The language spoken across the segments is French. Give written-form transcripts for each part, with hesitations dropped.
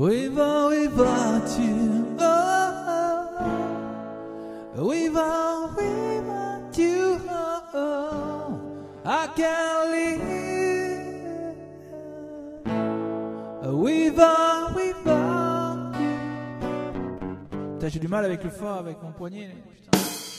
Oui vas-tu? Oui vas-tu? I can't live. Oui vas-tu? Putain, j'ai du mal avec le fa, avec mon poignet. Putain.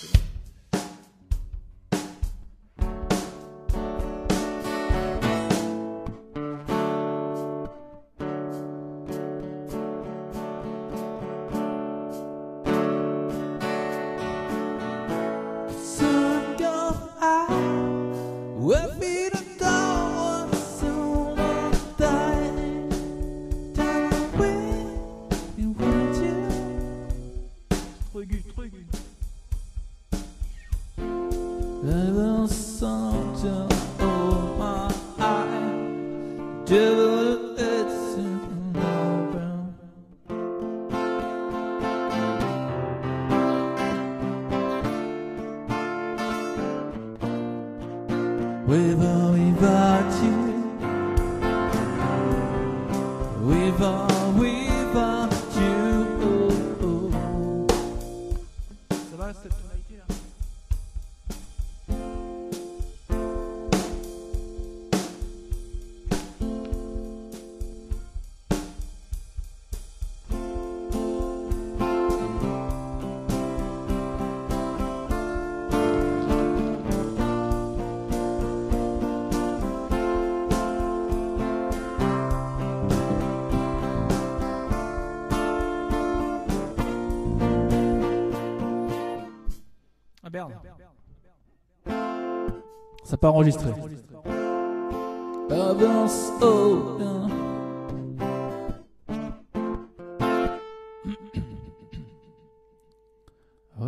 Ça n'a pas enregistré. Avance, oh, oui.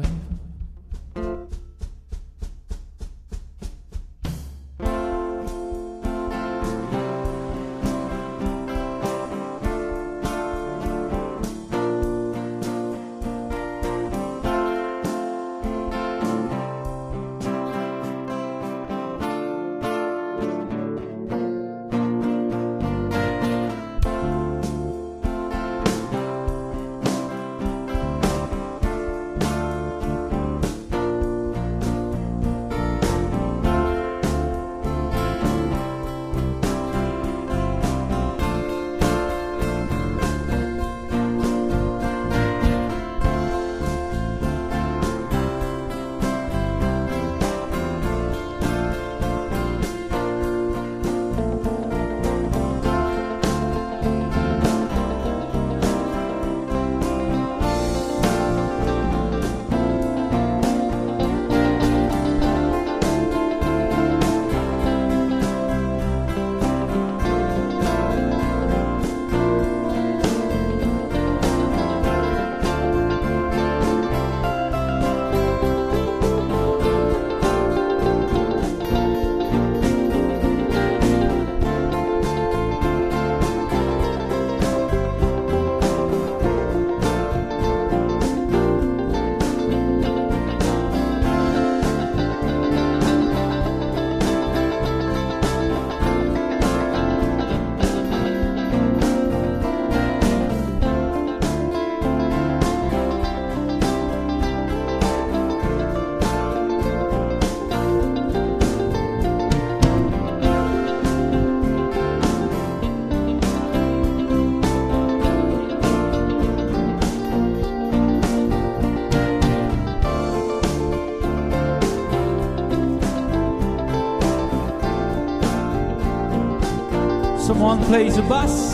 Someone plays a bass.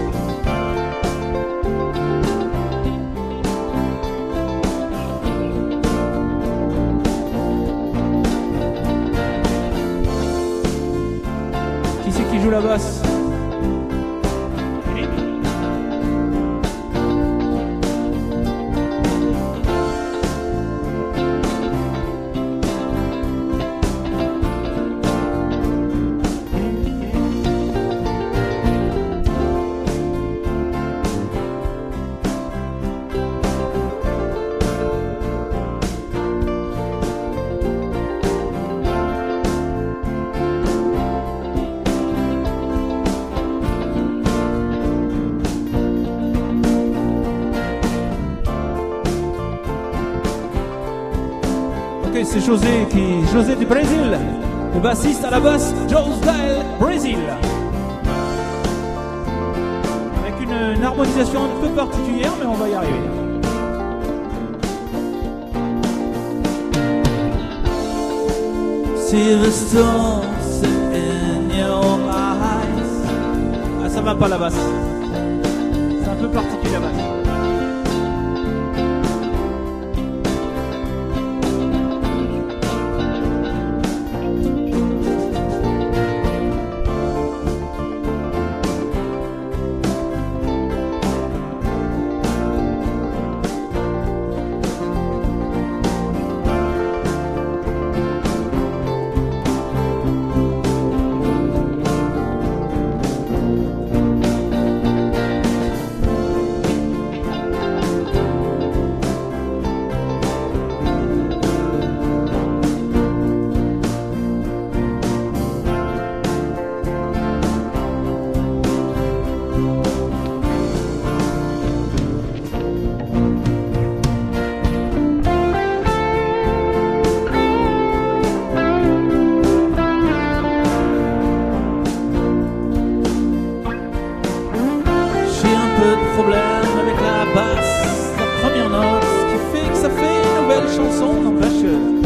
Qui c'est qui joue la basse? c'est José du Brésil. Le bassiste à la basse, José Brésil. Avec une harmonisation un peu particulière, mais on va y arriver. See the stones in your eyes. Ah, ça va pas la basse. C'est un peu particulier la basse. Problème avec la basse, la première note, ce qui fait que ça fait une nouvelle chanson, n'empêche que...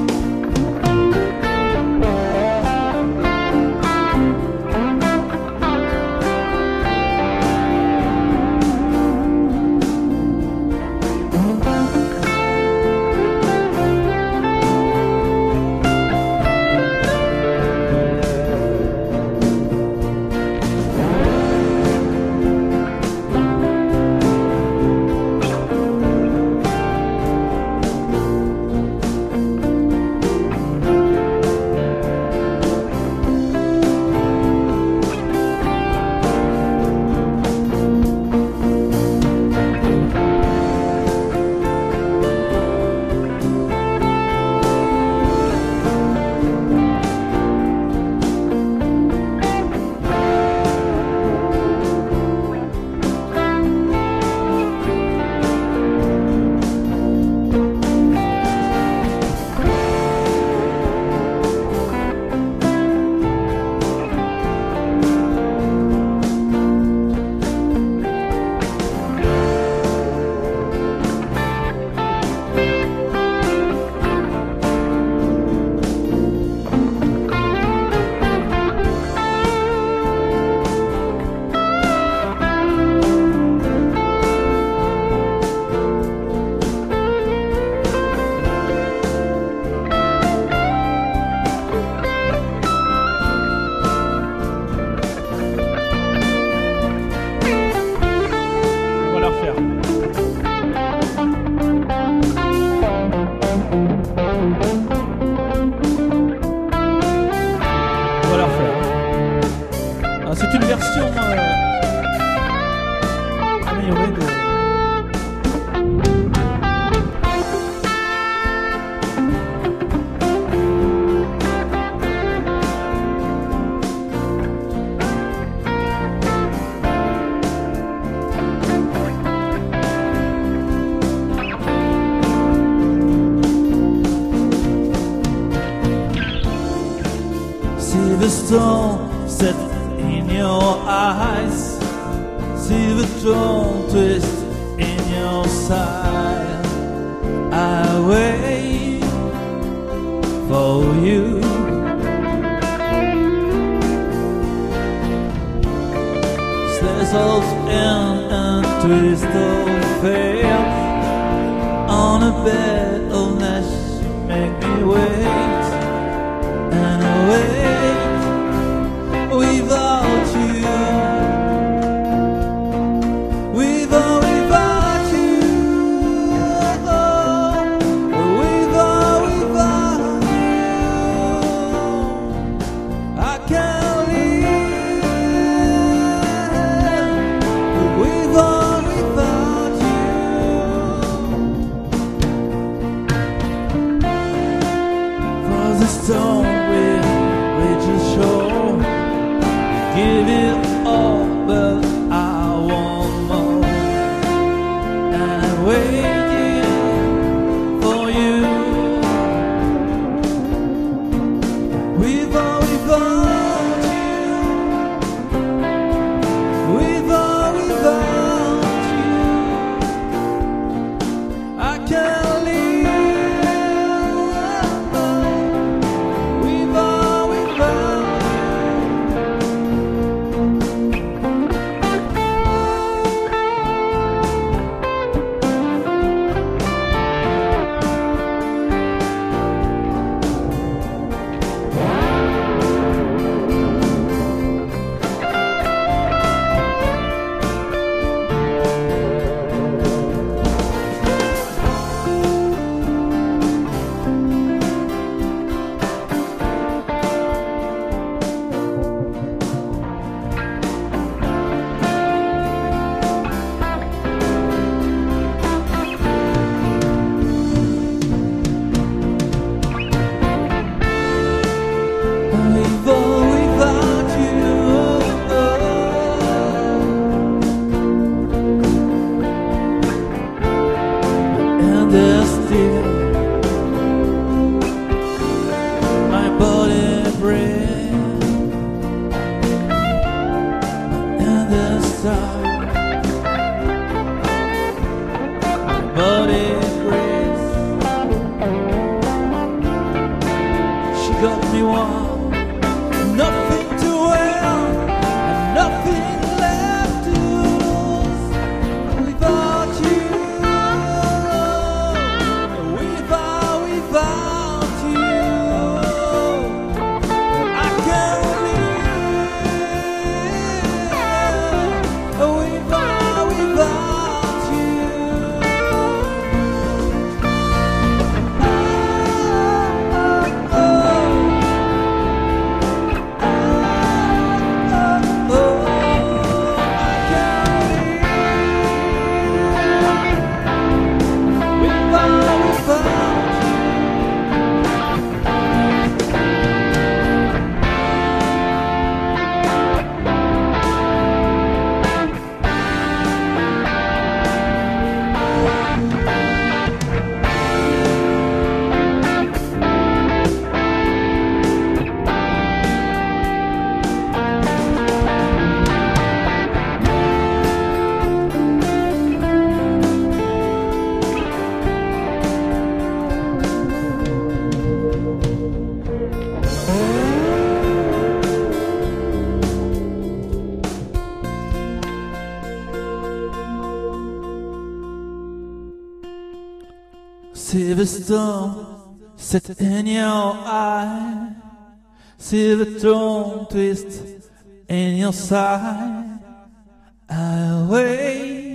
C'est une version améliorée de... See the storm set in your eyes, see the dawn twist in your side. I wait for you. Slazzles in a twist of fate on a bed of nash, make me wait and wait without you, without you, without you, I can't live without you. without you, without you, I can't live without you. Still, my body breathes, and the stars, my body breathes. She got me warm, nothing to wear, and nothing left to lose without you. See the storm set in your eye, see the dawn twist in your side. I wait.